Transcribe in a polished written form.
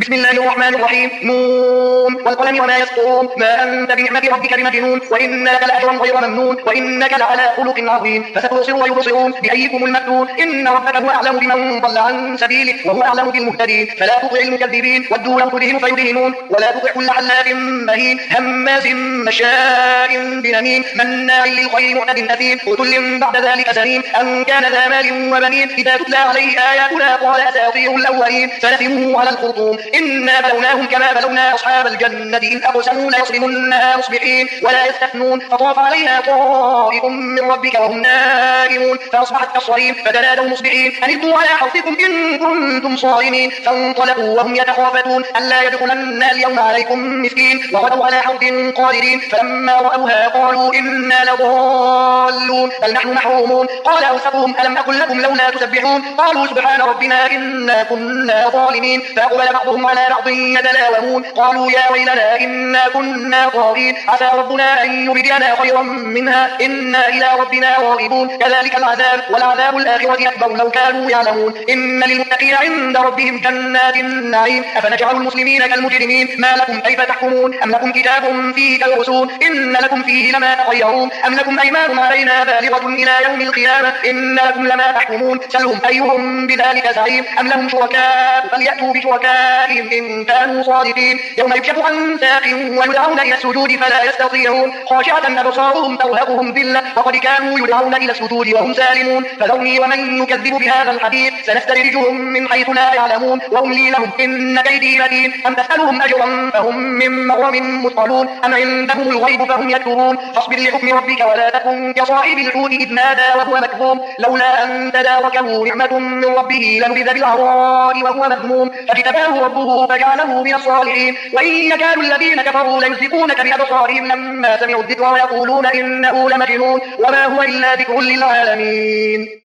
بسم الله الرحمن الرحيم نون والقلم وما يسطرون ما أنت بنعمة ربك بمجنون وإن لك لأجرا غير ممنون وإنك لعلى خلق عظيم فستبصر ويبصرون بأيكم المفتون إن ربك هو أعلم بمن ضل عن سبيله وهو أعلم بالمهتدين فلا تطع المكذبين ودوا لو تدهن فيدهنون ولا تطع كل حلاف مهين هماز مشاء بنميم مناع للخير معتد أثيم عتل بعد ذلك زنيم أن كان ذا مال وبنين إذا تتلى عليه آياتنا قال أساطير الأولين سنسمه على الخرطوم إنا بلوناهم كما بلونا أصحاب الجنة إذ أقسموا ليصرمنها مصبحين ولا يستثنون فطاف عليها طائف من ربك وهم نائمون فأصبحت كالصريم فتنادوا مصبحين أن اغدوا على حرثكم إن كنتم صارمين فانطلقوا وهم يتخافتون ألا يدخلنها اليوم عليكم مسكين وغدوا على حرث قادرين فلما رأوها قالوا إنا لضالون بل نحن محرومون قال أوسطهم ألم أقل لكم لولا تسبحون قالوا سبحان ربنا إنا كنا ظالمين فأقبل بعضهم على بعض يتلاومون قالوا يا ويلنا إنا كنا طاغين عسى ربنا أن يبدلنا خيرا منها إنا إلى ربنا راغبون كذلك العذاب والعذاب الآخرة أكبر لو كانوا يعلمون إن للمتقين عند ربهم جنات النعيم أفنجعل المسلمين كالمجرمين ما لكم كيف تحكمون أم لكم كتاب فيه تدرسون إن لكم فيه لما تخيرون أم لكم أيمان علينا بالغة إلى يوم القيامة إن لكم لما تحكمون سلهم أيهم بذلك زعيم أم لهم شركاء فليأتوا بشركائهم إن كانوا صادقين يوم يكشف عن ساق ويدعون إلى السجود فلا يستطيعون خاشعة أبصارهم ترهقهم ذلة وقد كانوا يدعون إلى السجود وهم سالمون فذرني ومن يكذب بهذا الحديث سنستدرجهم من حيث لا يعلمون وأملي لهم إن كيدي متين أم تسألهم أجرا فهم من مغرم مثقلون أم عندهم الغيب فهم يكتبون فاصبر لحكم ربك ولا تكن كصاحب الحوت إذ نادى وهو مكظوم لولا أن تداركه نعمة من ربه لنبذ بالعراء وهو مذموم فاجتباه ربه فجعله من الصالحين وإن يكاد الذين كفروا ليزلقونك بأبصارهم لما سمعوا الذكر ويقولون إنه لمجنون وما هو إلا ذكر للعالمين.